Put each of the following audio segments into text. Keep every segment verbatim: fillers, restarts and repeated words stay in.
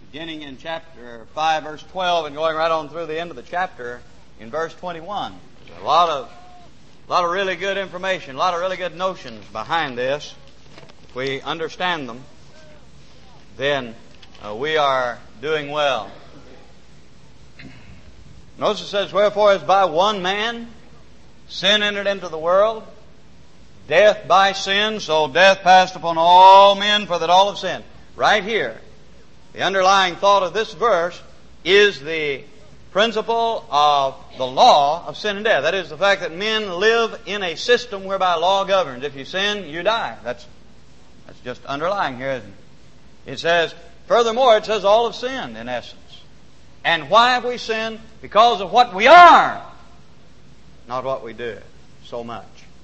beginning in chapter five, verse twelve, and going right on through the end of the chapter in verse twenty-one. There's a lot of, a lot of really good information, a lot of really good notions behind this. If we understand them, then uh, we are doing well. Notice it says, wherefore as by one man sin entered into the world, death by sin, so death passed upon all men, for that all have sinned. Right here, the underlying thought of this verse is the principle of the law of sin and death. That is the fact that men live in a system whereby law governs. If you sin, you die. That's that's just underlying here, isn't it? It says, furthermore, it says all have sinned, in essence. And why have we sinned? Because of what we are, not what we do so much.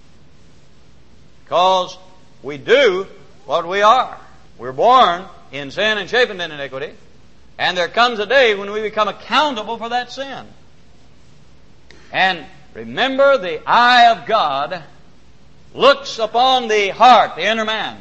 Because we do what we are. We're born in sin and shapen in iniquity. And there comes a day when we become accountable for that sin. And remember, the eye of God looks upon the heart, the inner man.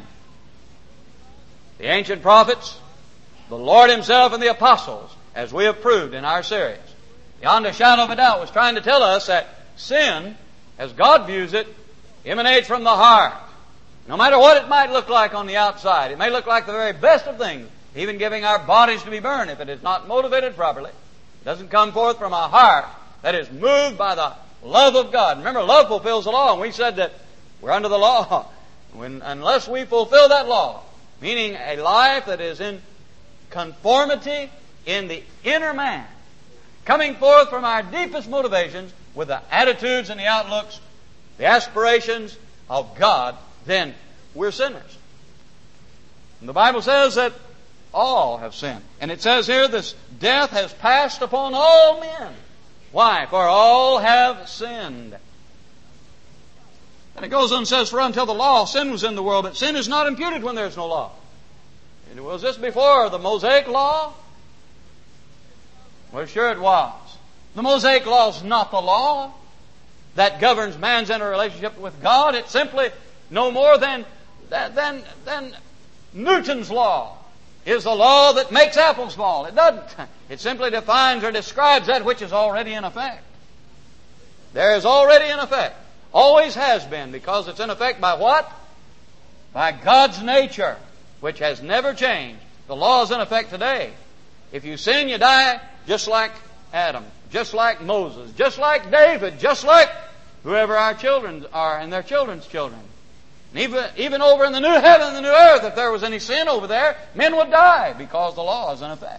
The ancient prophets, the Lord Himself, and the apostles, as we have proved in our series. Beyond a shadow of a doubt was trying to tell us that sin, as God views it, emanates from the heart. No matter what it might look like on the outside, it may look like the very best of things, even giving our bodies to be burned. If it is not motivated properly, it doesn't come forth from a heart that is moved by the love of God. Remember, love fulfills the law, and we said that we're under the law when, unless we fulfill that law, meaning a life that is in conformity in the inner man, coming forth from our deepest motivations with the attitudes and the outlooks, the aspirations of God, then we're sinners. And the Bible says that all have sinned. And it says here, this death has passed upon all men. Why? For all have sinned. And it goes on and says, for until the law, sin was in the world, but sin is not imputed when there is no law. And was this before the Mosaic law? Well, sure it was. The Mosaic law is not the law that governs man's interrelationship with God. It's simply no more than, than, than Newton's law is the law that makes apples fall. It doesn't. It simply defines or describes that which is already in effect. There is already in effect. Always has been, because it's in effect by what? By God's nature, which has never changed. The law is in effect today. If you sin, you die just like Adam, just like Moses, just like David, just like whoever our children are and their children's children. And even, even over in the new heaven and the new earth, if there was any sin over there, men would die because the law is in effect.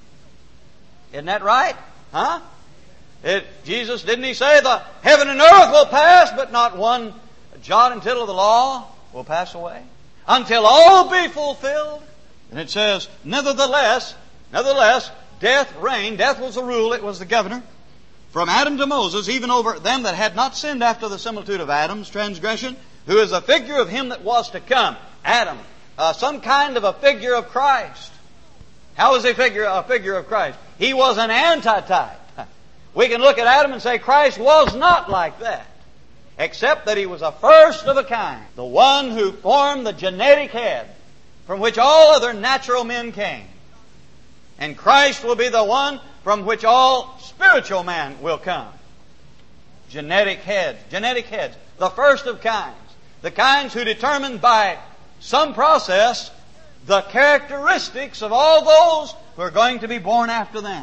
Isn't that right? Huh? It, Jesus, didn't He say the heaven and earth will pass, but not one jot and tittle of the law will pass away? Until all be fulfilled. And it says, nevertheless, nevertheless, death reigned. Death was the rule. It was the governor. From Adam to Moses, even over them that had not sinned after the similitude of Adam's transgression, who is a figure of Him that was to come. Adam, uh, some kind of a figure of Christ. How is he a figure, a figure of Christ? He was an antitype. We can look at Adam and say Christ was not like that, except that He was a first of a kind, the one who formed the genetic head from which all other natural men came. And Christ will be the one from which all spiritual man will come. Genetic heads, genetic heads, the first of kinds, the kinds who determine by some process the characteristics of all those who are going to be born after them.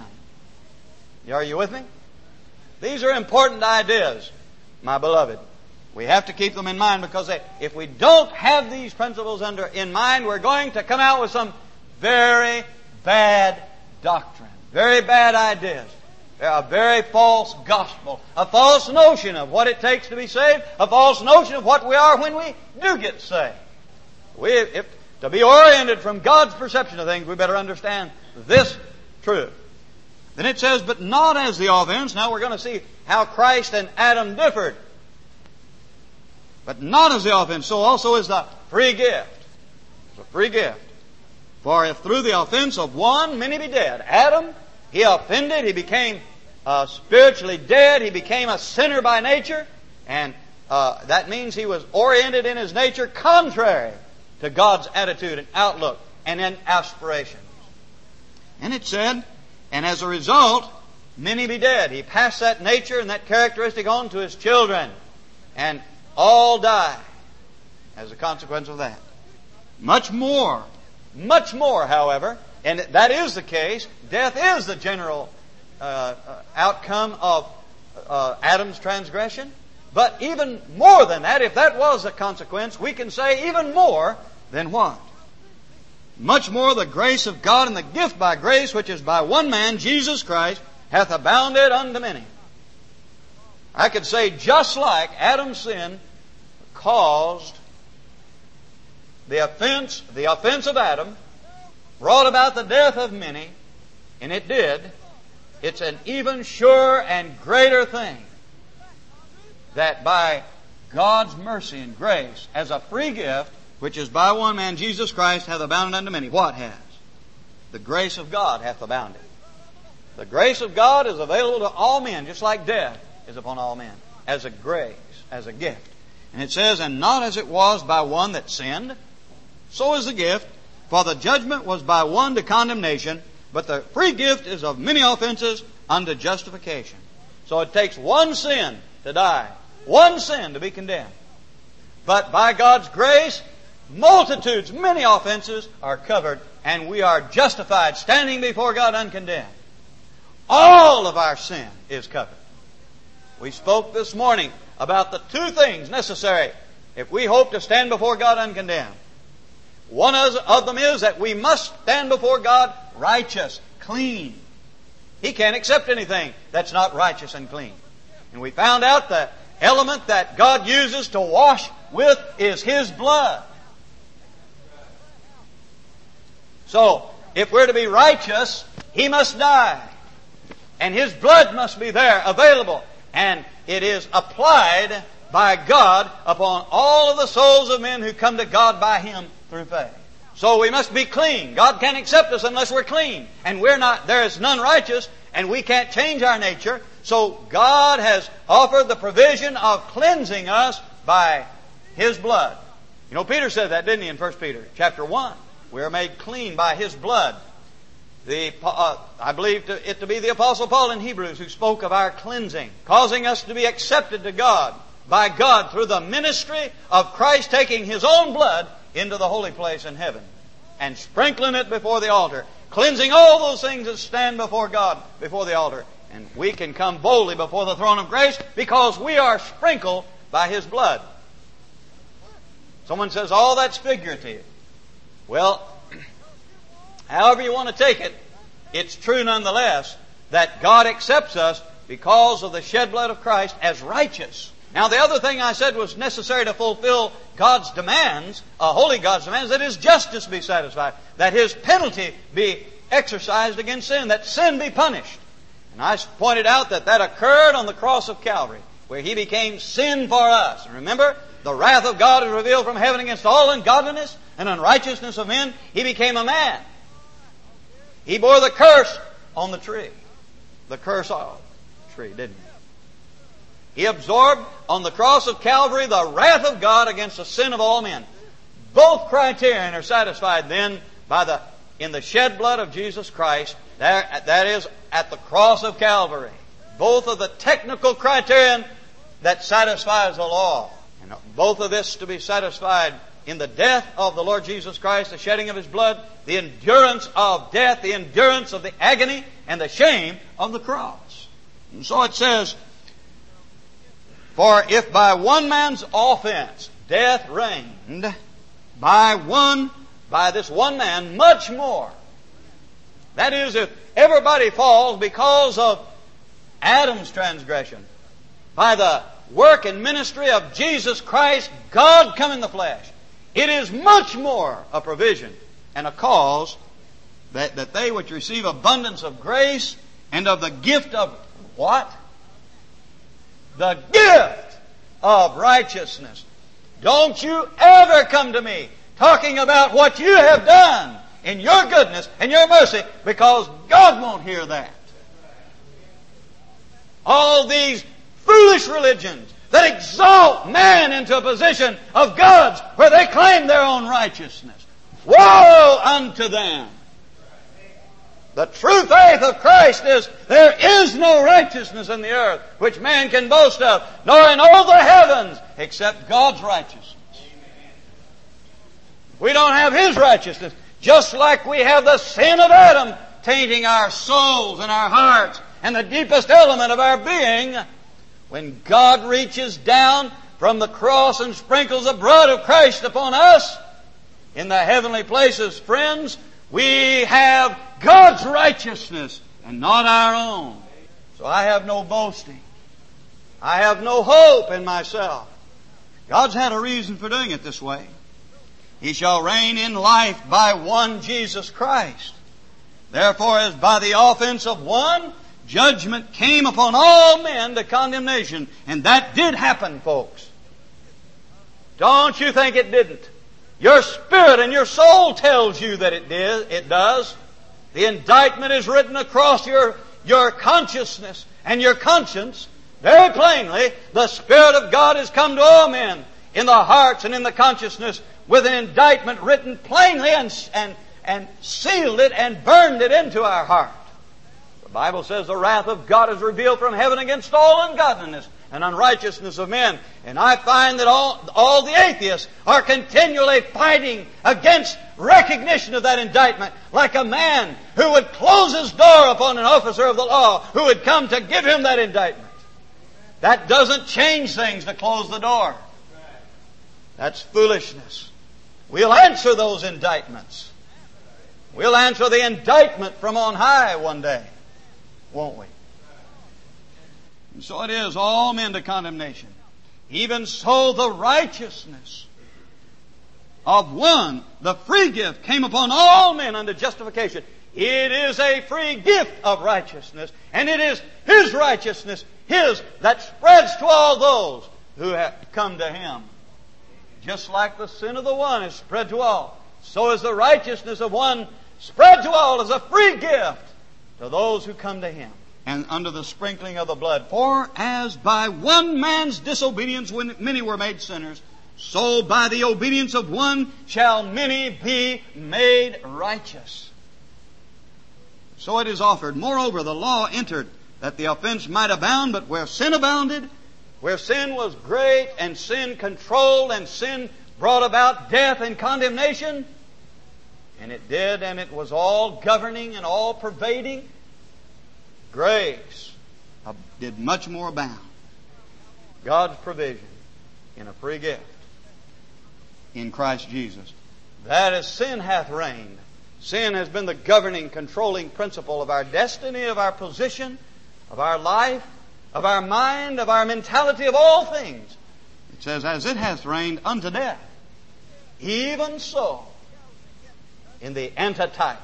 Are you with me? These are important ideas, my beloved. We have to keep them in mind, because they, if we don't have these principles under in mind, we're going to come out with some very bad doctrine, very bad ideas, a very false gospel, a false notion of what it takes to be saved, a false notion of what we are when we do get saved. We, if, to be oriented from God's perception of things, we better understand this truth. Then it says, but not as the offense. Now we're going to see how Christ and Adam differed. But not as the offense, so also is the free gift. It's a free gift. For if through the offense of one many be dead. Adam, he offended, he became uh, spiritually dead, he became a sinner by nature, and uh, that means he was oriented in his nature contrary to God's attitude and outlook and in aspirations. And it said, and as a result, many be dead. He passed that nature and that characteristic on to his children. And all die as a consequence of that. Much more, much more, however, and that is the case, death is the general uh, uh, outcome of uh, Adam's transgression. But even more than that, if that was a consequence, we can say even more than what? Much more the grace of God and the gift by grace, which is by one man, Jesus Christ, hath abounded unto many. I could say just like Adam's sin caused the offense, the offense of Adam, brought about the death of many, and it did, it's an even surer and greater thing that by God's mercy and grace, as a free gift, which is by one man, Jesus Christ, hath abounded unto many. What has? The grace of God hath abounded. The grace of God is available to all men, just like death is upon all men, as a grace, as a gift. And it says, and not as it was by one that sinned, so is the gift. For the judgment was by one to condemnation, but the free gift is of many offenses unto justification. So it takes one sin to die, one sin to be condemned. But by God's grace, multitudes, many offenses are covered, and we are justified, standing before God uncondemned. All of our sin is covered. We spoke this morning about the two things necessary if we hope to stand before God uncondemned. One of them is that we must stand before God righteous, clean. He can't accept anything that's not righteous and clean. And we found out the element that God uses to wash with is His blood. So, if we're to be righteous, He must die. And His blood must be there, available. And it is applied by God upon all of the souls of men who come to God by Him through faith. So we must be clean. God can't accept us unless we're clean. And we're not, there is none righteous, and we can't change our nature. So God has offered the provision of cleansing us by His blood. You know, Peter said that, didn't he, in First Peter chapter one? We are made clean by His blood. The, uh, I believe to, it to be the Apostle Paul in Hebrews who spoke of our cleansing, causing us to be accepted to God by God through the ministry of Christ taking His own blood into the holy place in heaven and sprinkling it before the altar, cleansing all those things that stand before God before the altar. And we can come boldly before the throne of grace because we are sprinkled by His blood. Someone says, oh, that's figurative. Well, however you want to take it, it's true nonetheless that God accepts us because of the shed blood of Christ as righteous. Now, the other thing I said was necessary to fulfill God's demands, uh, holy God's demands, that His justice be satisfied, that His penalty be exercised against sin, that sin be punished. And I pointed out that that occurred on the cross of Calvary, where He became sin for us. And remember, the wrath of God is revealed from heaven against all ungodliness and unrighteousness of men. He became a man. He bore the curse on the tree. The curse of the tree, didn't He? He absorbed on the cross of Calvary the wrath of God against the sin of all men. Both criterion are satisfied then by the in the shed blood of Jesus Christ. There, that is at the cross of Calvary. Both of the technical criterion that satisfies the law. And both of this to be satisfied in the death of the Lord Jesus Christ, the shedding of His blood, the endurance of death, the endurance of the agony, and the shame of the cross. And so it says, for if by one man's offense death reigned, by one, by this one man, much more. That is, if everybody falls because of Adam's transgression, by the work and ministry of Jesus Christ, God come in the flesh, it is much more a provision and a cause that, that they which receive abundance of grace and of the gift of what? The gift of righteousness. Don't you ever come to me talking about what you have done in your goodness and your mercy, because God won't hear that. All these foolish religions that exalt man into a position of gods where they claim their own righteousness. Woe unto them! The true faith of Christ is, there is no righteousness in the earth which man can boast of, nor in all the heavens, except God's righteousness. We don't have His righteousness, just like we have the sin of Adam tainting our souls and our hearts and the deepest element of our being. When God reaches down from the cross and sprinkles the blood of Christ upon us in the heavenly places, friends, we have God's righteousness and not our own. So I have no boasting. I have no hope in myself. God's had a reason for doing it this way. He shall reign in life by one Jesus Christ. Therefore, as by the offense of one, judgment came upon all men to condemnation. And that did happen, folks. Don't you think it didn't? Your spirit and your soul tells you that it did. It does. The indictment is written across your, your consciousness and your conscience very plainly. The Spirit of God has come to all men in the hearts and in the consciousness with an indictment written plainly and, and, and sealed it and burned it into our heart. The Bible says the wrath of God is revealed from heaven against all ungodliness and unrighteousness of men. And I find that all, all the atheists are continually fighting against recognition of that indictment, like a man who would close his door upon an officer of the law who would come to give him that indictment. That doesn't change things to close the door. That's foolishness. We'll answer those indictments. We'll answer the indictment from on high one day, won't we? And so it is, all men to condemnation. Even so the righteousness of one, the free gift, came upon all men unto justification. It is a free gift of righteousness, and it is His righteousness, His, that spreads to all those who have come to Him. Just like the sin of the one is spread to all, so is the righteousness of one spread to all as a free gift to those who come to Him. And under the sprinkling of the blood. For as by one man's disobedience when many were made sinners, so by the obedience of one shall many be made righteous. So it is offered. Moreover, the law entered that the offense might abound, but where sin abounded, where sin was great and sin controlled and sin brought about death and condemnation, and it did, and it was all governing and all pervading, grace did much more abound. God's provision in a free gift in Christ Jesus. That as sin hath reigned, sin has been the governing, controlling principle of our destiny, of our position, of our life, of our mind, of our mentality, of all things. It says, as it hath reigned unto death, even so in the antitype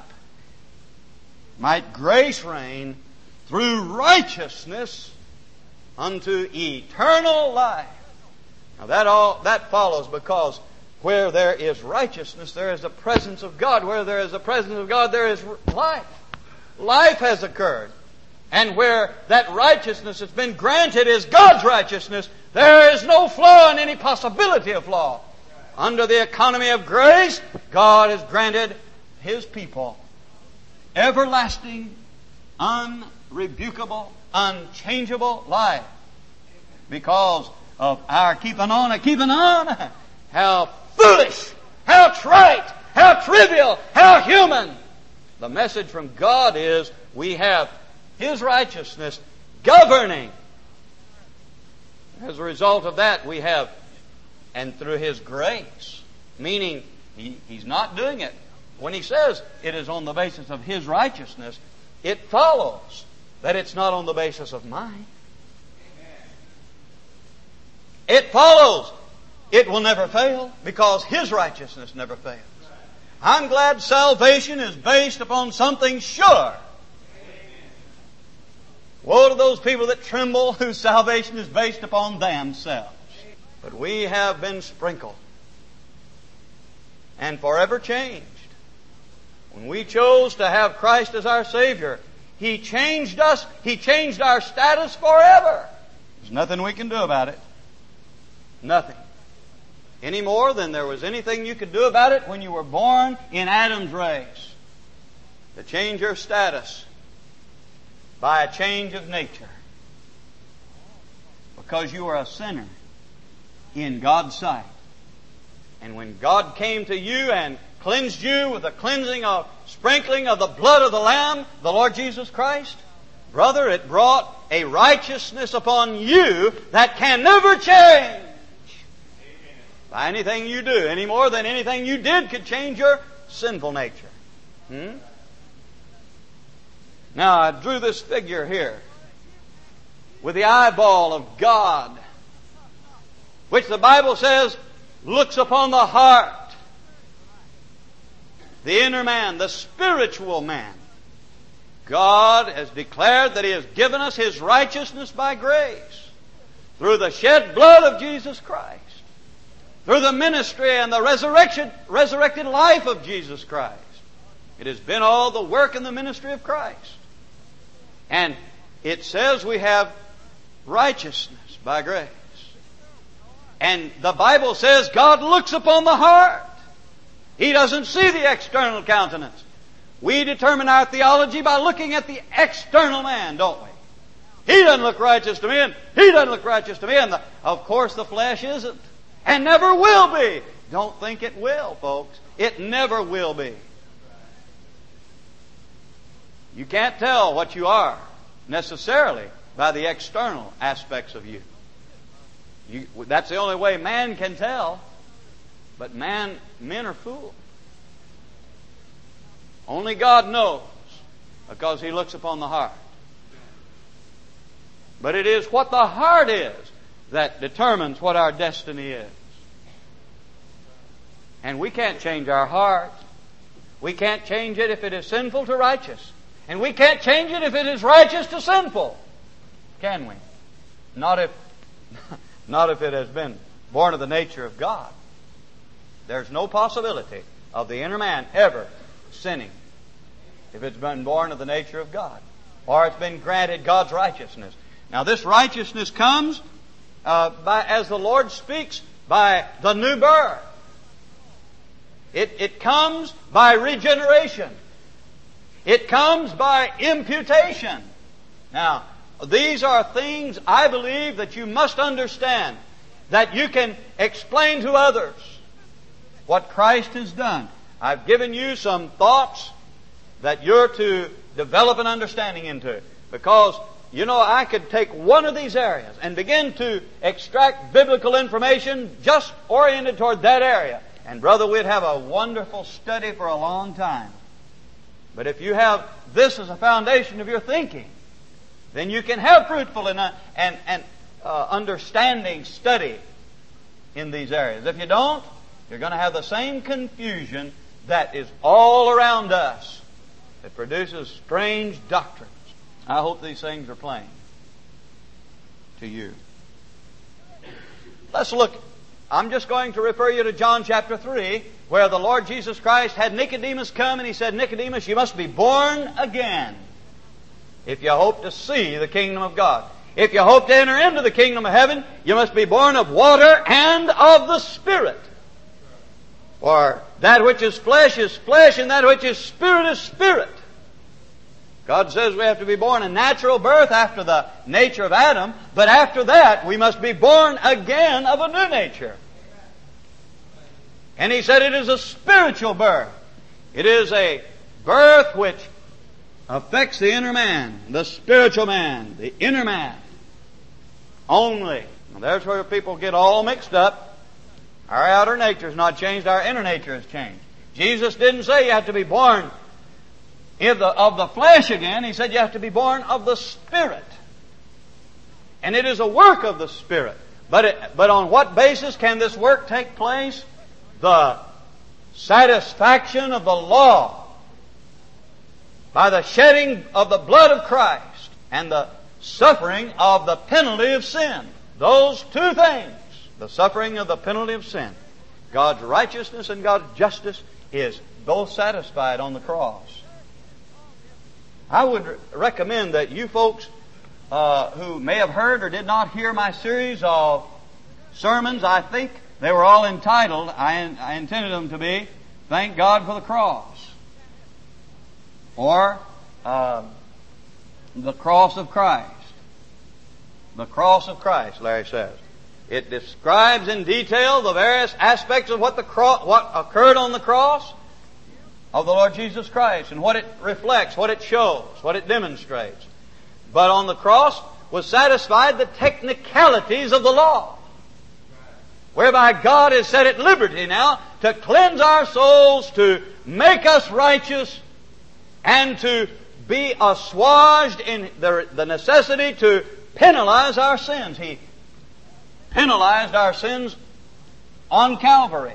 might grace reign through righteousness unto eternal life. Now that all that follows because where there is righteousness, there is the presence of God. Where there is the presence of God, there is life. Life has occurred. And where that righteousness has been granted is God's righteousness, there is no flaw in any possibility of flaw. Under the economy of grace, God has granted His people everlasting, unrebukable, unchangeable life. Because of our keeping on and keeping on. How foolish, how trite, how trivial, how human. The message from God is we have His righteousness governing. As a result of that, we have, and through His grace, meaning he, He's not doing it. When He says it is on the basis of His righteousness, it follows that it's not on the basis of mine. It follows it will never fail because His righteousness never fails. I'm glad salvation is based upon something sure. Woe to those people that tremble whose salvation is based upon themselves. But we have been sprinkled and forever changed. When we chose to have Christ as our Savior, He changed us. He changed our status forever. There's nothing we can do about it. Nothing. Any more than there was anything you could do about it when you were born in Adam's race. to change your status by a change of nature. Because you are a sinner in God's sight. And when God came to you and cleansed you with the cleansing of sprinkling of the blood of the Lamb, the Lord Jesus Christ, brother, it brought a righteousness upon you that can never change by anything you do, any more than anything you did could change your sinful nature. Hmm? Now, I drew this figure here with the eyeball of God, which the Bible says looks upon the heart, the inner man, the spiritual man. God has declared that He has given us His righteousness by grace through the shed blood of Jesus Christ, through the ministry and the resurrection, resurrected life of Jesus Christ. It has been all the work and the ministry of Christ. And it says we have righteousness by grace. And the Bible says God looks upon the heart. He doesn't see the external countenance. We determine our theology by looking at the external man, don't we? He doesn't look righteous to me, and he doesn't look righteous to me, and the, of course the flesh isn't, and never will be. Don't think it will, folks. It never will be. You can't tell what you are necessarily by the external aspects of you. You, that's the only way man can tell. But man, men are fools. Only God knows, because He looks upon the heart. But it is what the heart is that determines what our destiny is. And we can't change our heart. We can't change it if it is sinful to righteous. And we can't change it if it is righteous to sinful. Can we? Not if, not if it has been born of the nature of God. There's no possibility of the inner man ever sinning if it's been born of the nature of God, or it's been granted God's righteousness. Now this righteousness comes uh, by, as the Lord speaks, by the new birth. It, it comes by regeneration. It comes by imputation. Now, these are things, I believe, that you must understand, that you can explain to others what Christ has done. I've given you some thoughts that you're to develop an understanding into. Because, you know, I could take one of these areas and begin to extract biblical information just oriented toward that area. And brother, we'd have a wonderful study for a long time. But if you have this as a foundation of your thinking, then you can have fruitful and, uh, and, and uh, understanding study in these areas. If you don't, you're going to have the same confusion that is all around us that produces strange doctrines. I hope these things are plain to you. Let's look. I'm just going to refer you to John chapter three, where the Lord Jesus Christ had Nicodemus come and He said, Nicodemus, you must be born again if you hope to see the kingdom of God. If you hope to enter into the kingdom of heaven, you must be born of water and of the Spirit. For that which is flesh is flesh, and that which is spirit is spirit. God says we have to be born a natural birth after the nature of Adam, but after that we must be born again of a new nature. And He said it is a spiritual birth. It is a birth which affects the inner man, the spiritual man, the inner man only. Now, there's where people get all mixed up. Our outer nature is not changed, our inner nature has changed. Jesus didn't say you have to be born of the, of the flesh again. He said you have to be born of the Spirit. And it is a work of the Spirit. But, it, but on what basis can this work take place? The satisfaction of the law by the shedding of the blood of Christ and the suffering of the penalty of sin. Those two things, the suffering of the penalty of sin, God's righteousness and God's justice, is both satisfied on the cross. I would recommend that you folks uh, who may have heard or did not hear my series of sermons, I think they were all entitled, I, I intended them to be, Thank God for the Cross. or uh, the cross of Christ. The cross of Christ, Larry says. It describes in detail the various aspects of what the cro- what occurred on the cross of the Lord Jesus Christ and what it reflects, what it shows, what it demonstrates. But on the cross was satisfied the technicalities of the law, whereby God has set at liberty now to cleanse our souls, to make us righteous, and to be assuaged in the, the necessity to penalize our sins. He penalized our sins on Calvary.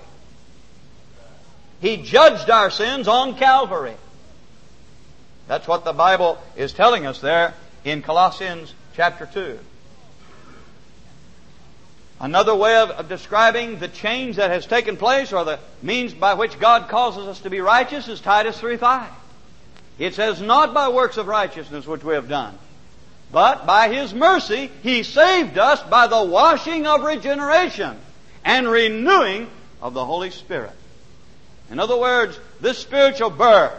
He judged our sins on Calvary. That's what the Bible is telling us there in Colossians chapter two. Another way of, of describing the change that has taken place, or the means by which God causes us to be righteous, is Titus three five. It says, "Not by works of righteousness which we have done, but by His mercy He saved us by the washing of regeneration and renewing of the Holy Spirit." In other words, this spiritual birth,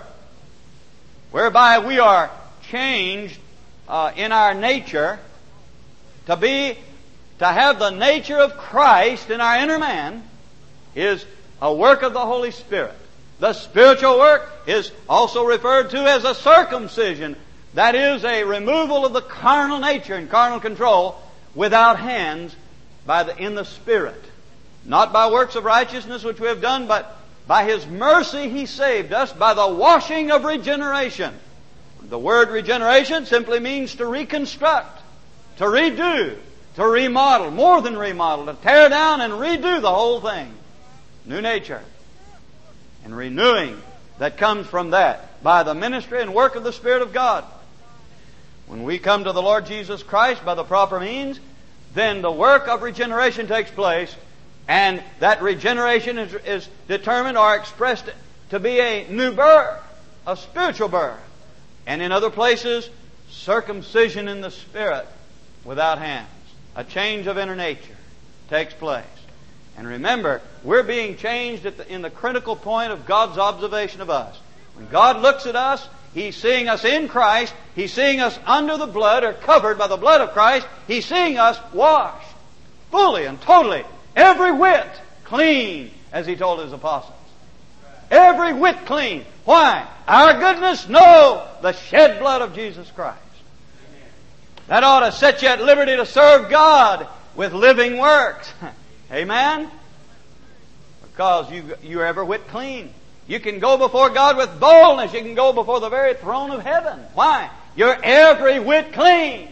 whereby we are changed uh, in our nature to be, to have the nature of Christ in our inner man, is a work of the Holy Spirit. The spiritual work is also referred to as a circumcision. That is a removal of the carnal nature and carnal control without hands by the, in the Spirit. Not by works of righteousness which we have done, but by His mercy He saved us by the washing of regeneration. The word regeneration simply means to reconstruct, to redo, to remodel, more than remodel, to tear down and redo the whole thing. New nature. And renewing that comes from that by the ministry and work of the Spirit of God. When we come to the Lord Jesus Christ by the proper means, then the work of regeneration takes place, and that regeneration is, is determined or expressed to be a new birth, a spiritual birth. And in other places, circumcision in the Spirit without hands. A change of inner nature takes place. And remember, we're being changed at the, in the critical point of God's observation of us. When God looks at us, He's seeing us in Christ. He's seeing us under the blood or covered by the blood of Christ. He's seeing us washed fully and totally, every whit clean, as He told His apostles. Every whit clean. Why? Our goodness? No! The shed blood of Jesus Christ. That ought to set you at liberty to serve God with living works. Amen? Because you, you're every whit clean. You can go before God with boldness. You can go before the very throne of heaven. Why? You're every whit clean.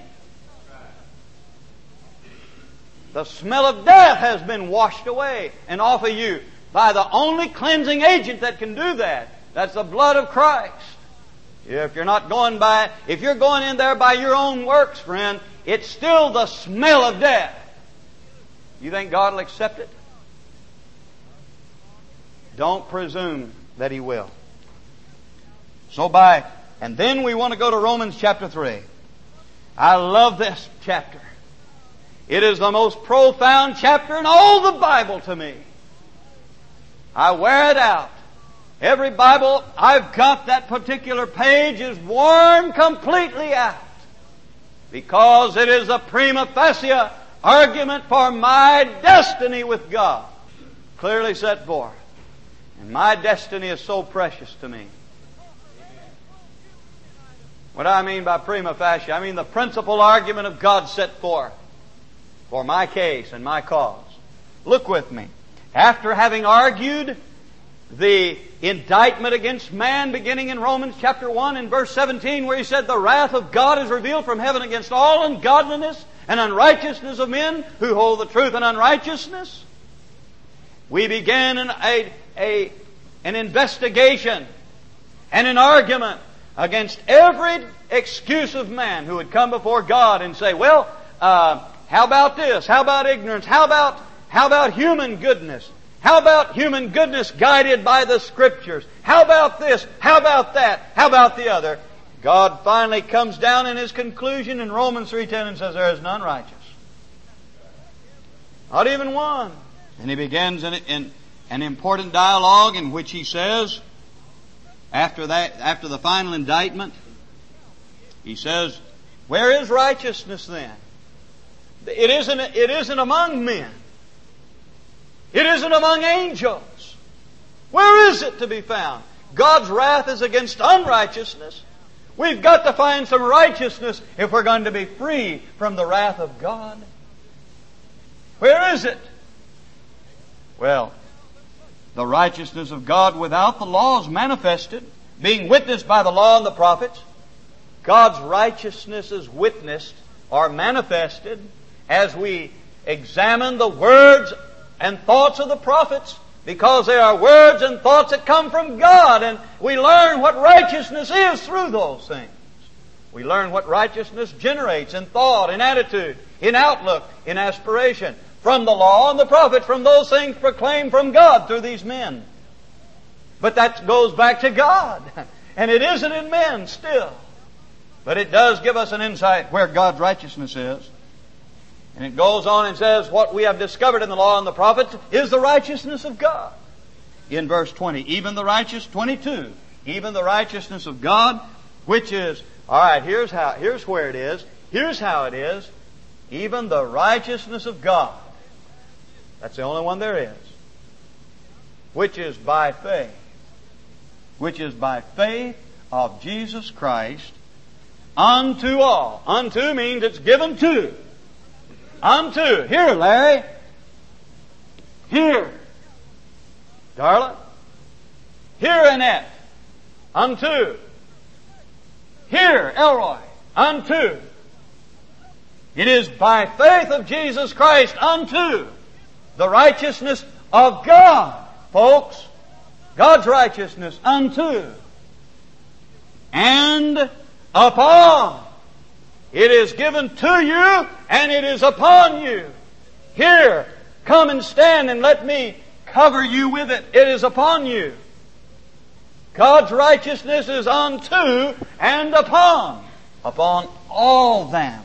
The smell of death has been washed away and off of you by the only cleansing agent that can do that. That's the blood of Christ. If you're not going by, if you're going in there by your own works, friend, it's still the smell of death. You think God will accept it? Don't presume that He will. So by, and then we want to go to Romans chapter three. I love this chapter. It is the most profound chapter in all the Bible to me. I wear it out. Every Bible I've got, that particular page is worn completely out. Because it is a prima facie argument for my destiny with God. Clearly set forth. And my destiny is so precious to me. What do I mean by prima facie? I mean the principal argument of God set forth for my case and my cause. Look with me. After having argued the indictment against man, beginning in Romans chapter one and verse seventeen, where He said, "The wrath of God is revealed from heaven against all ungodliness and unrighteousness of men who hold the truth in unrighteousness." We began an, a, a, an investigation and an argument against every excuse of man who would come before God and say, well, uh, how about this? How about ignorance? How about, how about human goodness? How about human goodness guided by the Scriptures? How about this? How about that? How about the other? God finally comes down in His conclusion in Romans three ten and says, there is none righteous. Not even one. And He begins in, in an important dialogue in which He says, after that, after the final indictment, he says, where is righteousness then? It isn't, it isn't among men. It isn't among angels. Where is it to be found? God's wrath is against unrighteousness. We've got to find some righteousness if we're going to be free from the wrath of God. Where is it? Well, the righteousness of God without the law is manifested, being witnessed by the law and the prophets. God's righteousness is witnessed or manifested as we examine the words and thoughts of the prophets, because they are words and thoughts that come from God, and we learn what righteousness is through those things. We learn what righteousness generates in thought, in attitude, in outlook, in aspiration, from the law and the prophet, from those things proclaimed from God through these men. But that goes back to God, and it isn't in men still. But it does give us an insight where God's righteousness is. And it goes on and says, what we have discovered in the law and the prophets is the righteousness of God. In verse twenty, even the righteous, twenty-two, even the righteousness of God, which is, alright, here's how, here's where it is, here's how it is, even the righteousness of God. That's the only one there is. Which is by faith. Which is by faith of Jesus Christ unto all. Unto means it's given to. Unto. Here, Larry. Here. Darla. Here, Annette. Unto. Here, Elroy. Unto. It is by faith of Jesus Christ unto the righteousness of God, folks. God's righteousness unto. And upon. It is given to you, and it is upon you. Here, come and stand and let me cover you with it. It is upon you. God's righteousness is unto and upon. Upon all them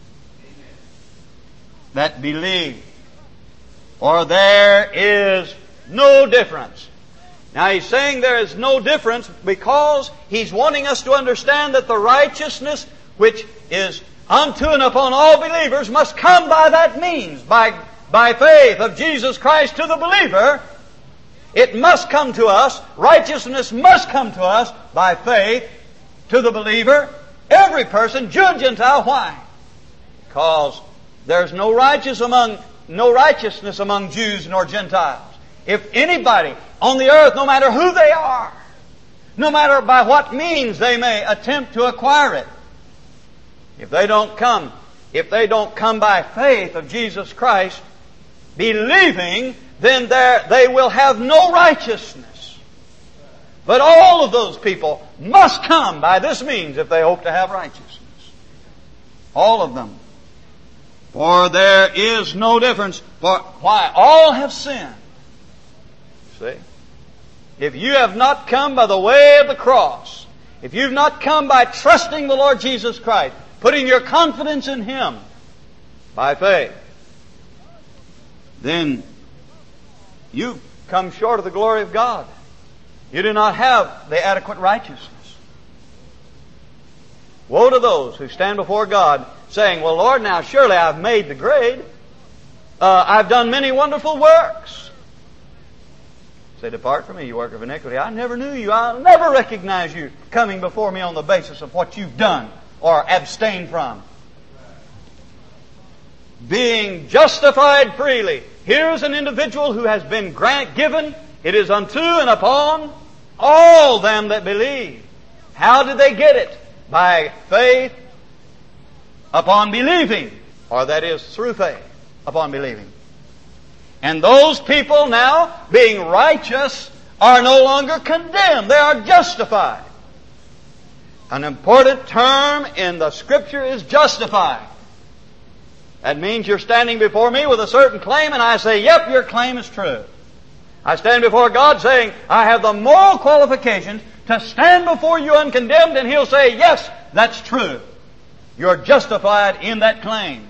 that believe. For there is no difference. Now he's saying there is no difference because he's wanting us to understand that the righteousness which is unto and upon all believers must come by that means, by, by faith of Jesus Christ to the believer. It must come to us. Righteousness must come to us by faith to the believer. Every person, Jew and Gentile. Why? Because there's no righteous among, no righteousness among Jews nor Gentiles. If anybody on the earth, no matter who they are, no matter by what means they may attempt to acquire it, if they don't come, if they don't come by faith of Jesus Christ, believing, then there they will have no righteousness. But all of those people must come by this means if they hope to have righteousness. All of them. For there is no difference. For why? All have sinned. See? If you have not come by the way of the cross, if you've not come by trusting the Lord Jesus Christ, putting your confidence in Him by faith, then you've come short of the glory of God. You do not have the adequate righteousness. Woe to those who stand before God saying, well, Lord, now surely I've made the grade. Uh, I've done many wonderful works. Say, depart from me, you worker of iniquity. I never knew you. I'll never recognize you coming before me on the basis of what you've done or abstained from. Being justified freely. Here's an individual who has been grant, given. It is unto and upon all them that believe. How did they get it? By faith upon believing. Or that is through faith upon believing. And those people now, being righteous, are no longer condemned. They are justified. An important term in the Scripture is justified. That means you're standing before me with a certain claim and I say, yep, your claim is true. I stand before God saying, I have the moral qualifications to stand before you uncondemned, and He'll say, yes, that's true. You're justified in that claim.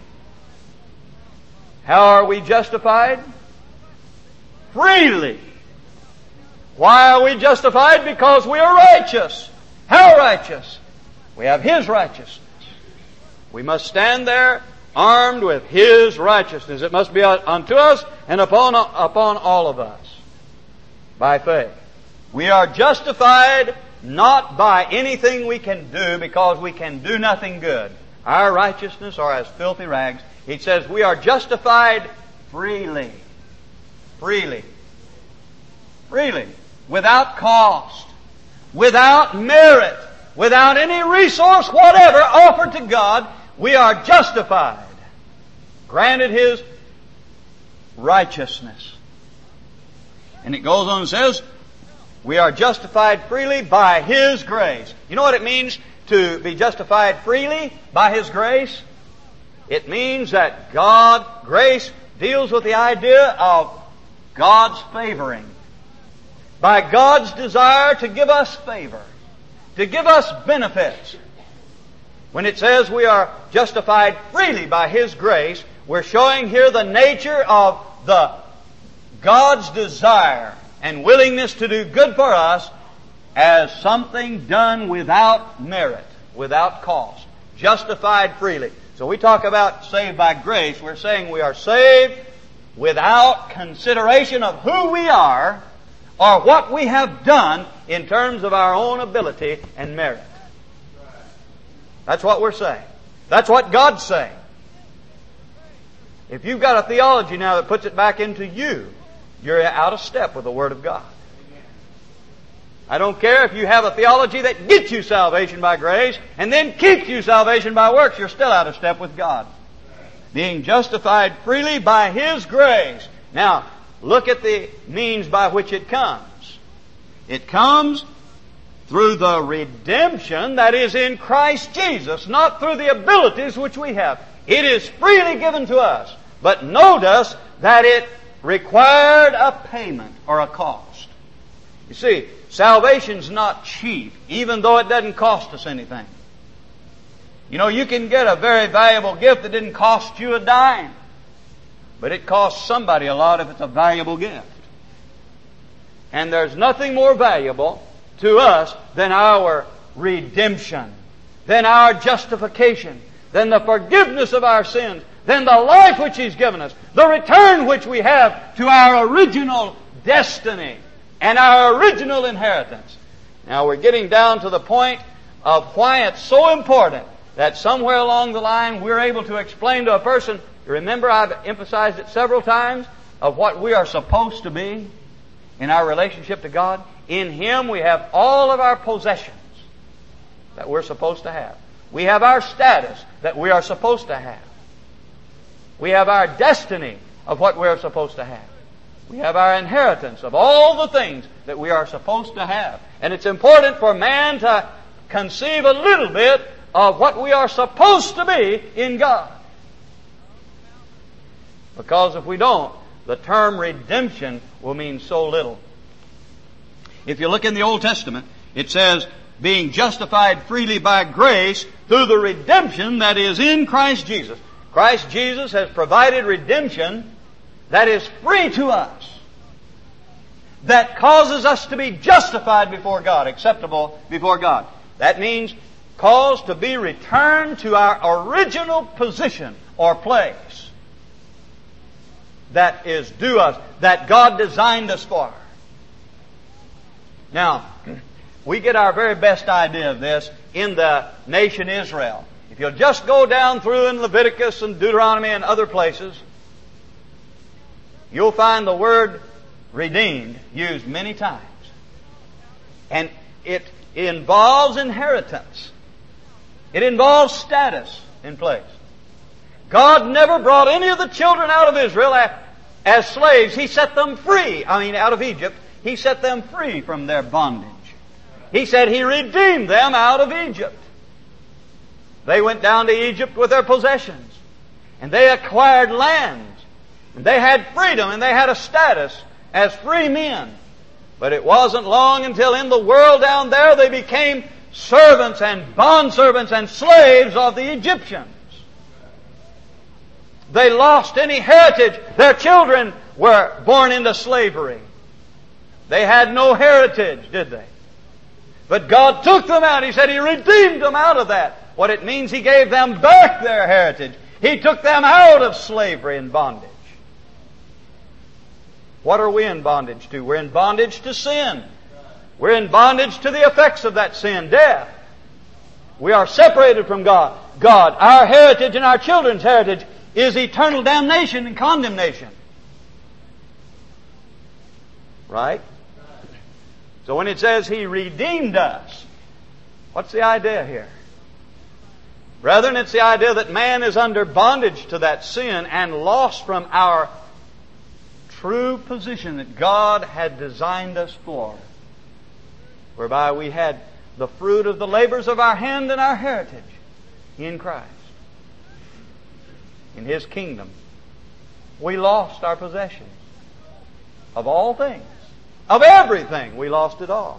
How are we justified? Freely. Why are we justified? Because we are righteous. How righteous? We have His righteousness. We must stand there armed with His righteousness. It must be unto us and upon, upon all of us by faith. We are justified not by anything we can do, because we can do nothing good. Our righteousness are as filthy rags. He says we are justified freely. Freely. Freely. Without cost. Without merit. Without any resource whatever offered to God. We are justified. Granted His righteousness. And it goes on and says, we are justified freely by His grace. You know what it means to be justified freely by His grace? It means that God, grace, deals with the idea of God's favoring. By God's desire to give us favor, to give us benefits. When it says we are justified freely by His grace, we're showing here the nature of the God's desire and willingness to do good for us as something done without merit, without cost. Justified freely. So we talk about saved by grace. We're saying we are saved without consideration of who we are or what we have done in terms of our own ability and merit. That's what we're saying. That's what God's saying. If you've got a theology now that puts it back into you, you're out of step with the Word of God. I don't care if you have a theology that gets you salvation by grace and then keeps you salvation by works. You're still out of step with God. Being justified freely by His grace. Now, look at the means by which it comes. It comes through the redemption that is in Christ Jesus, not through the abilities which we have. It is freely given to us. But notice that it required a payment or a cost. You see, salvation's not cheap, even though it doesn't cost us anything. You know, you can get a very valuable gift that didn't cost you a dime. But it costs somebody a lot if it's a valuable gift. And there's nothing more valuable to us than our redemption, than our justification, than the forgiveness of our sins, than the life which He's given us, the return which we have to our original destiny and our original inheritance. Now we're getting down to the point of why it's so important that somewhere along the line we're able to explain to a person, remember I've emphasized it several times, of what we are supposed to be in our relationship to God. In Him we have all of our possessions that we're supposed to have. We have our status that we are supposed to have. We have our destiny of what we're supposed to have. We have our inheritance of all the things that we are supposed to have. And it's important for man to conceive a little bit of what we are supposed to be in God. Because if we don't, the term redemption will mean so little. If you look in the Old Testament, it says, being justified freely by grace through the redemption that is in Christ Jesus. Christ Jesus has provided redemption that is free to us, that causes us to be justified before God, acceptable before God. That means caused to be returned to our original position or place that is due us, that God designed us for. Now, we get our very best idea of this in the nation Israel. If you'll just go down through in Leviticus and Deuteronomy and other places, you'll find the word redeemed used many times. And it involves inheritance. It involves status in place. God never brought any of the children out of Israel as slaves. He set them free. I mean, out of Egypt. He set them free from their bondage. He said He redeemed them out of Egypt. They went down to Egypt with their possessions. And they acquired lands. And they had freedom and they had a status as free men. But it wasn't long until in the world down there they became servants and bondservants and slaves of the Egyptians. They lost any heritage. Their children were born into slavery. They had no heritage, did they? But God took them out. He said He redeemed them out of that. What it means, He gave them back their heritage. He took them out of slavery and bondage. What are we in bondage to? We're in bondage to sin. We're in bondage to the effects of that sin, death. We are separated from God. God, our heritage and our children's heritage is eternal damnation and condemnation. Right? So when it says He redeemed us, what's the idea here? Brethren, it's the idea that man is under bondage to that sin and lost from our true position that God had designed us for, whereby we had the fruit of the labors of our hand and our heritage in Christ. In His kingdom, we lost our possessions of all things. Of everything, we lost it all.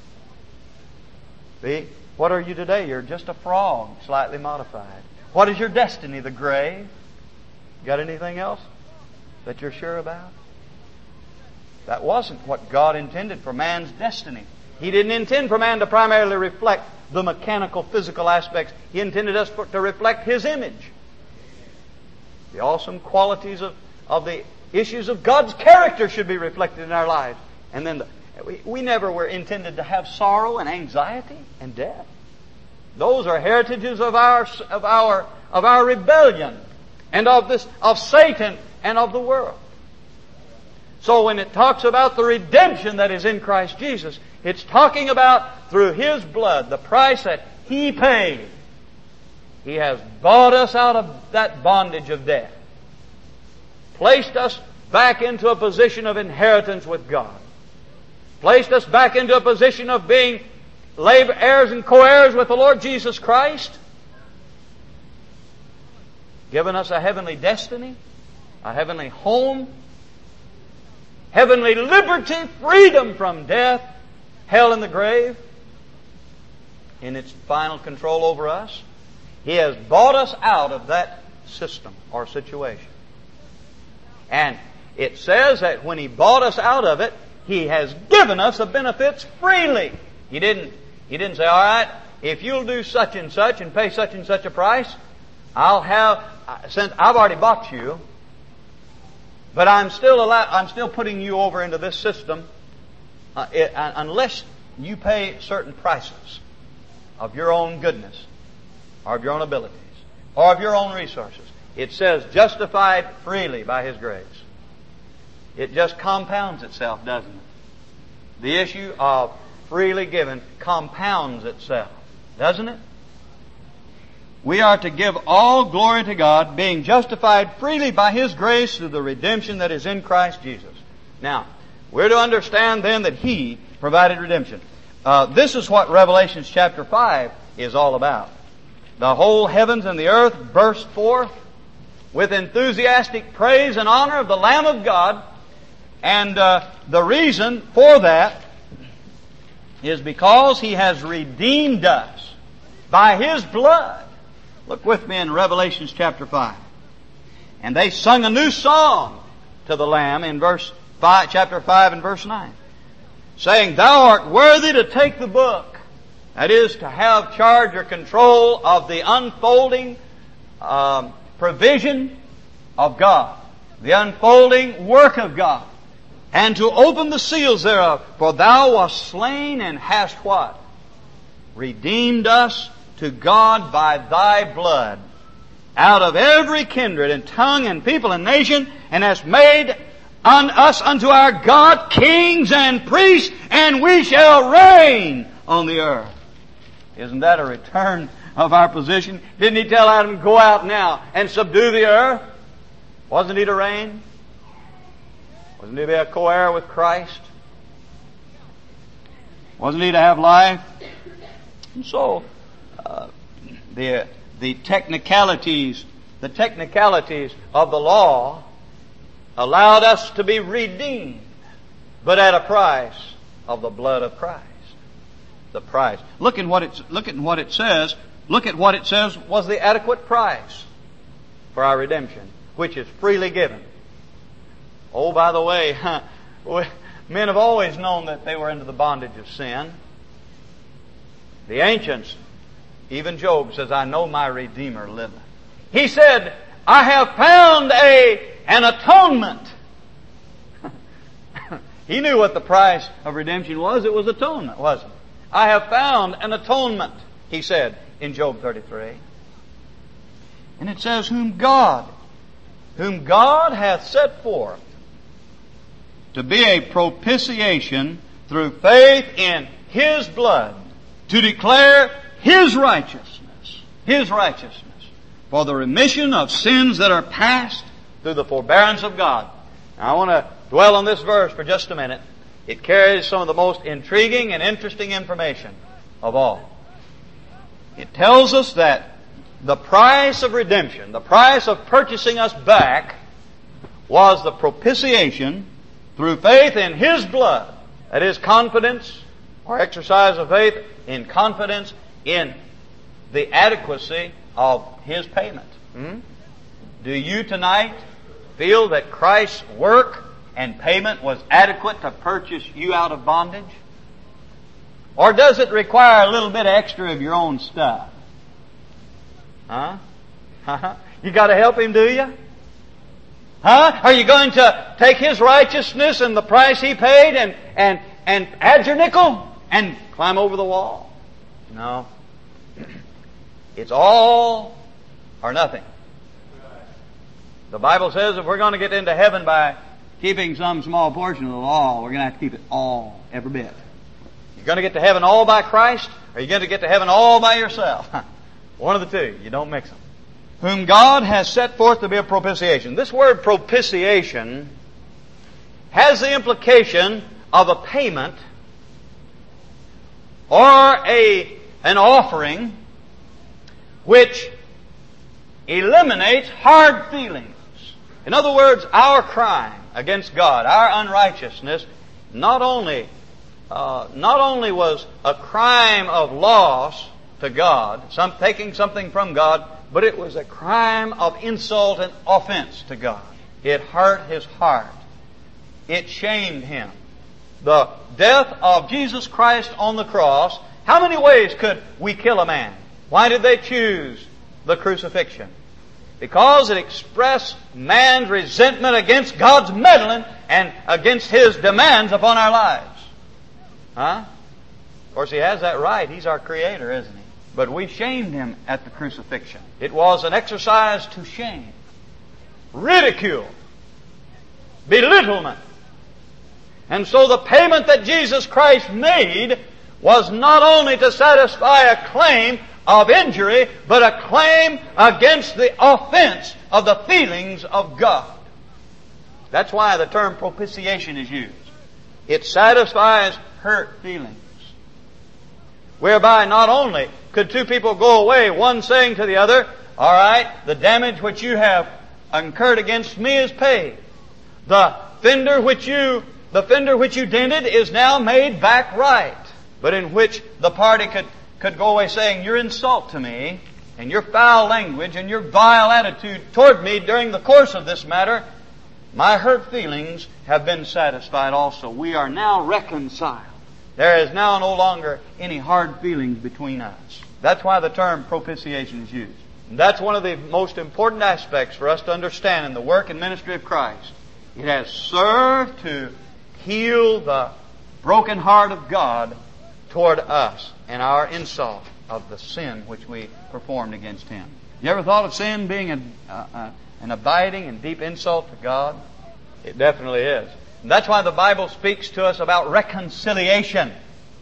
See, what are you today? You're just a frog, slightly modified. What is your destiny? The grave? Got anything else that you're sure about? That wasn't what God intended for man's destiny. He didn't intend for man to primarily reflect the mechanical, physical aspects. He intended us for, to reflect His image. The awesome qualities of, of the issues of God's character should be reflected in our lives. And then the, we, we never were intended to have sorrow and anxiety and death. Those are heritages of our of our of our rebellion and of this of Satan and of the world. So when it talks about the redemption that is in Christ Jesus, it's talking about through His blood, the price that He paid. He has bought us out of that bondage of death, placed us back into a position of inheritance with God, placed us back into a position of being labor heirs and co-heirs with the Lord Jesus Christ, given us a heavenly destiny, a heavenly home, heavenly liberty, freedom from death, hell and the grave, in its final control over us. He has bought us out of that system or situation. And it says that when He bought us out of it, He has given us the benefits freely. He didn't, He didn't say, all right, if you'll do such and such and pay such and such a price, I'll have, since I've already bought you, but I'm still allow, I'm still putting you over into this system uh, it, uh, unless you pay certain prices of your own goodness or of your own abilities or of your own resources. It says justified freely by His grace. It just compounds itself, doesn't it? The issue of freely given compounds itself, doesn't it? We are to give all glory to God, being justified freely by His grace through the redemption that is in Christ Jesus. Now, we're to understand then that He provided redemption. Uh, this is what Revelation chapter five is all about. The whole heavens and the earth burst forth with enthusiastic praise and honor of the Lamb of God. And uh, the reason for that is because He has redeemed us by His blood. Look with me in Revelation chapter five. And they sung a new song to the Lamb in verse five, chapter five and verse nine, saying, Thou art worthy to take the book. That is, to have charge or control of the unfolding um, provision of God, the unfolding work of God, and to open the seals thereof. For Thou wast slain and hast what? Redeemed us to God by Thy blood, out of every kindred and tongue and people and nation, and hast made on us unto our God kings and priests, and we shall reign on the earth. Isn't that a return of our position? Didn't He tell Adam, go out now and subdue the earth? Wasn't he to reign? Wasn't he to be a co-heir with Christ? Wasn't he to have life? And so, Uh, the the technicalities the technicalities of the law allowed us to be redeemed, but at a price of the blood of Christ. The price. Look at what it look at what it says. Look at what it says was the adequate price for our redemption, which is freely given. Oh, by the way, Men have always known that they were under the bondage of sin. The ancients, even Job says, I know my Redeemer liveth. He said, I have found a, an atonement. He knew what the price of redemption was. It was atonement, wasn't it? I have found an atonement, he said in Job thirty-three. And it says, whom God, whom God hath set forth to be a propitiation through faith in His blood, to declare His righteousness, His righteousness, for the remission of sins that are past through the forbearance of God. Now, I want to dwell on this verse for just a minute. It carries some of the most intriguing and interesting information of all. It tells us that the price of redemption, the price of purchasing us back, was the propitiation through faith in His blood. That is, confidence or exercise of faith in confidence in the adequacy of His payment. Hmm? Do you tonight feel that Christ's work and payment was adequate to purchase you out of bondage? Or does it require a little bit extra of your own stuff? Huh? You got to help Him, do you? Huh? Are you going to take His righteousness and the price He paid and, and, and add your nickel and climb over the wall? No. It's all or nothing. The Bible says if we're going to get into heaven by keeping some small portion of the law, we're going to have to keep it all, every bit. You're going to get to heaven all by Christ, or you're going to get to heaven all by yourself. One of the two. You don't mix them. Whom God has set forth to be a propitiation. This word propitiation has the implication of a payment or a an offering which eliminates hard feelings. In other words, our crime against God, our unrighteousness, not only uh, not only was a crime of loss to God, some taking something from God, but it was a crime of insult and offense to God. It hurt His heart. It shamed Him. The death of Jesus Christ on the cross. How many ways could we kill a man? Why did they choose the crucifixion? Because it expressed man's resentment against God's meddling and against His demands upon our lives. Huh? Of course, He has that right. He's our Creator, isn't He? But we shamed Him at the crucifixion. It was an exercise to shame, ridicule, belittlement. And so the payment that Jesus Christ made was not only to satisfy a claim of injury, but a claim against the offense of the feelings of God. That's why the term propitiation is used. It satisfies hurt feelings. Whereby not only could two people go away, one saying to the other, all right, the damage which you have incurred against me is paid. The fender which you, the fender which you dented is now made back right. But in which the party could, could go away saying, your insult to me, and your foul language, and your vile attitude toward me during the course of this matter, my hurt feelings have been satisfied also. We are now reconciled. There is now no longer any hard feelings between us. That's why the term propitiation is used. And that's one of the most important aspects for us to understand in the work and ministry of Christ. It has served to heal the broken heart of God toward us and our insult of the sin which we performed against Him. You ever thought of sin being a, uh, uh, an abiding and deep insult to God? It definitely is. And that's why the Bible speaks to us about reconciliation.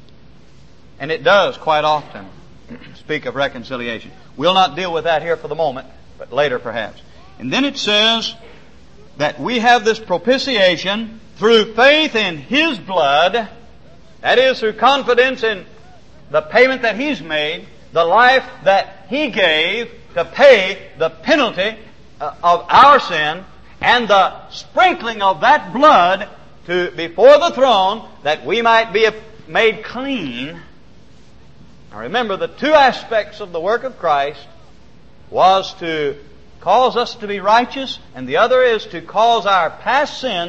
And it does quite often speak of reconciliation. We'll not deal with that here for the moment, but later perhaps. And then it says that we have this propitiation through faith in His blood. That is, through confidence in the payment that He's made, the life that He gave to pay the penalty of our sin, and the sprinkling of that blood to before the throne that we might be made clean. Now remember, the two aspects of the work of Christ was to cause us to be righteous, and the other is to cause our past sins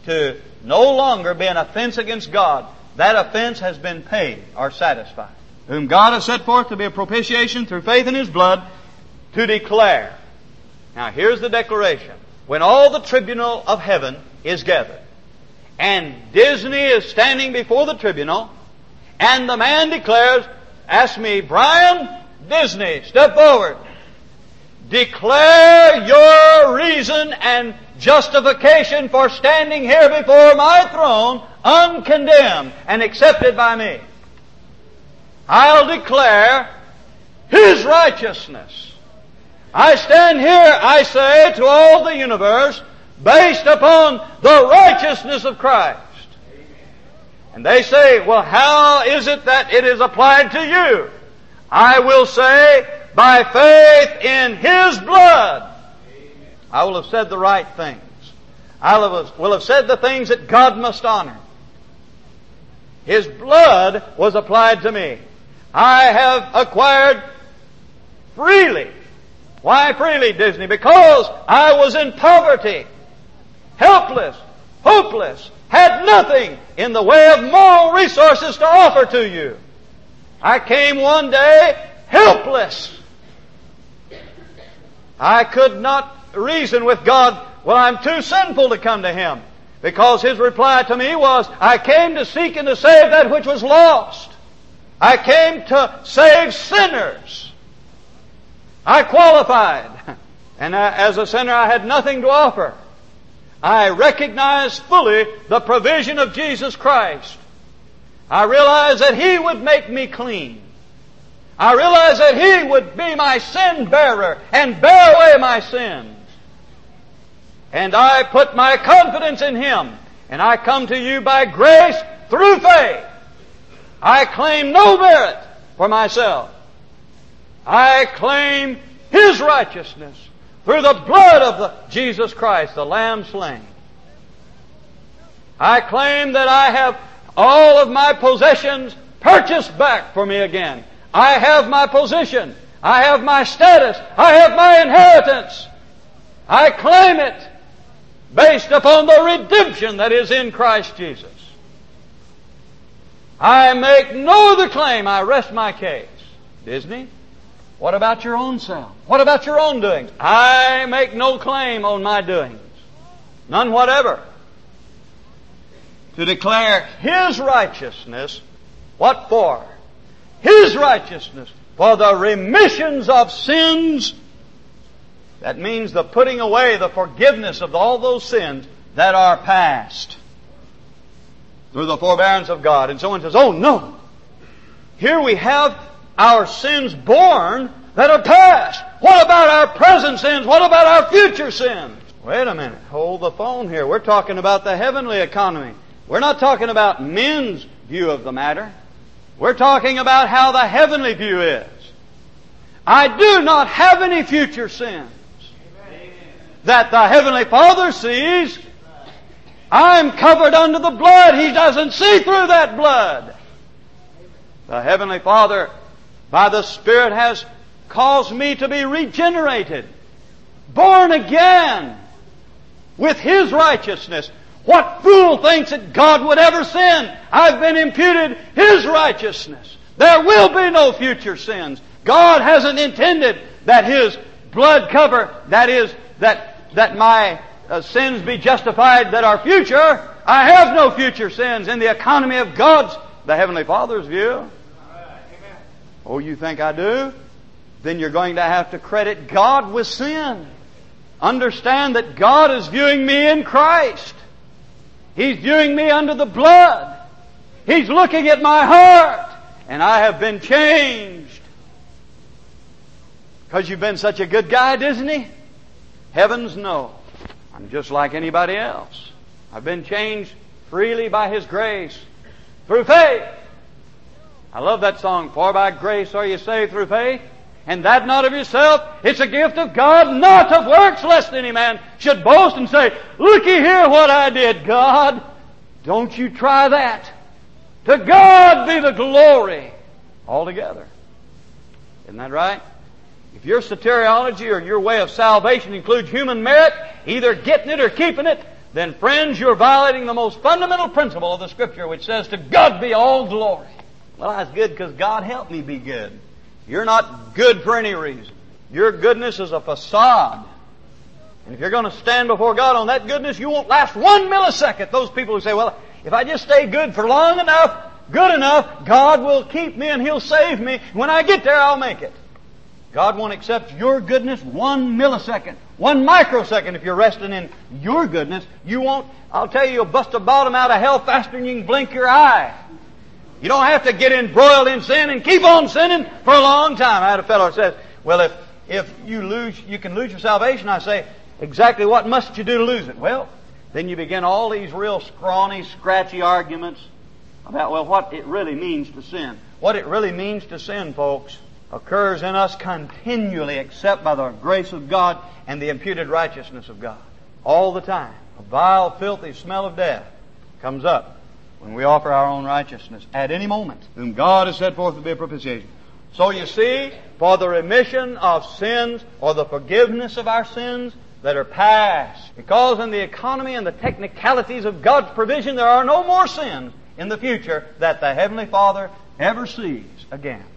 to no longer be an offense against God. That offense has been paid or satisfied. Whom God has set forth to be a propitiation through faith in His blood, to declare. Now here's the declaration. When all the tribunal of heaven is gathered, and Disney is standing before the tribunal, and the man declares, ask me, Brian Disney, step forward. Declare your reason and justification for standing here before my throne uncondemned and accepted by me. I'll declare His righteousness. I stand here, I say, to all the universe, based upon the righteousness of Christ. And they say, well, how is it that it is applied to you? I will say, by faith in His blood. I will have said the right things. I will have said the things that God must honor. His blood was applied to me. I have acquired freely. Why freely, Disney? Because I was in poverty, helpless, hopeless, had nothing in the way of moral resources to offer to you. I came one day helpless. I could not reason with God, well, I'm too sinful to come to Him. Because His reply to me was, I came to seek and to save that which was lost. I came to save sinners. I qualified. And as a sinner, I had nothing to offer. I recognized fully the provision of Jesus Christ. I realized that He would make me clean. I realized that He would be my sin bearer and bear away my sins. And I put my confidence in Him. And I come to you by grace through faith. I claim no merit for myself. I claim His righteousness through the blood of the Jesus Christ, the Lamb slain. I claim that I have all of my possessions purchased back for me again. I have my position. I have my status. I have my inheritance. I claim it based upon the redemption that is in Christ Jesus. I make no other claim. I rest my case. Disney, what about your own self? What about your own doings? I make no claim on my doings. None whatever. To declare His righteousness, what for? His righteousness for the remissions of sins. That means the putting away, the forgiveness of all those sins that are past through the forbearance of God. And someone says, oh no, here we have our sins born that are past. What about our present sins? What about our future sins? Wait a minute, hold the phone here. We're talking about the heavenly economy. We're not talking about men's view of the matter. We're talking about how the heavenly view is. I do not have any future sins that the Heavenly Father sees. I'm covered under the blood. He doesn't see through that blood. The Heavenly Father, by the Spirit, has caused me to be regenerated, born again with His righteousness. What fool thinks that God would ever sin? I've been imputed His righteousness. There will be no future sins. God hasn't intended that His blood cover, that is, that that my uh, sins be justified that are future. I have no future sins in the economy of God's, the Heavenly Father's view. Oh, you think I do? Then you're going to have to credit God with sin. Understand that God is viewing me in Christ. He's viewing me under the blood. He's looking at my heart. And I have been changed. Because you've been such a good guy, Disney? Heavens, no. I'm just like anybody else. I've been changed freely by His grace through faith. I love that song, for by grace are you saved through faith, and that not of yourself. It's a gift of God, not of works, lest any man should boast and say, looky here what I did, God. Don't you try that. To God be the glory altogether. Isn't that right? If your soteriology or your way of salvation includes human merit, either getting it or keeping it, then friends, you're violating the most fundamental principle of the Scripture, which says, to God be all glory. Well, that's good because God helped me be good. You're not good for any reason. Your goodness is a facade. And if you're going to stand before God on that goodness, you won't last one millisecond. Those people who say, well, if I just stay good for long enough, good enough, God will keep me and He'll save me. When I get there, I'll make it. God won't accept your goodness one millisecond, one microsecond. If you're resting in your goodness, you won't, I'll tell you, you'll bust a bottom out of hell faster than you can blink your eye. You don't have to get embroiled in sin and keep on sinning for a long time. I had a fellow who says, well, if, if you lose, you can lose your salvation. I say, exactly what must you do to lose it? Well, then you begin all these real scrawny, scratchy arguments about, well, what it really means to sin. What it really means to sin, folks, occurs in us continually except by the grace of God and the imputed righteousness of God. All the time. A vile, filthy smell of death comes up when we offer our own righteousness at any moment, whom God has set forth to be a propitiation. So you see, for the remission of sins or the forgiveness of our sins that are past, because in the economy and the technicalities of God's provision there are no more sins in the future that the Heavenly Father ever sees again.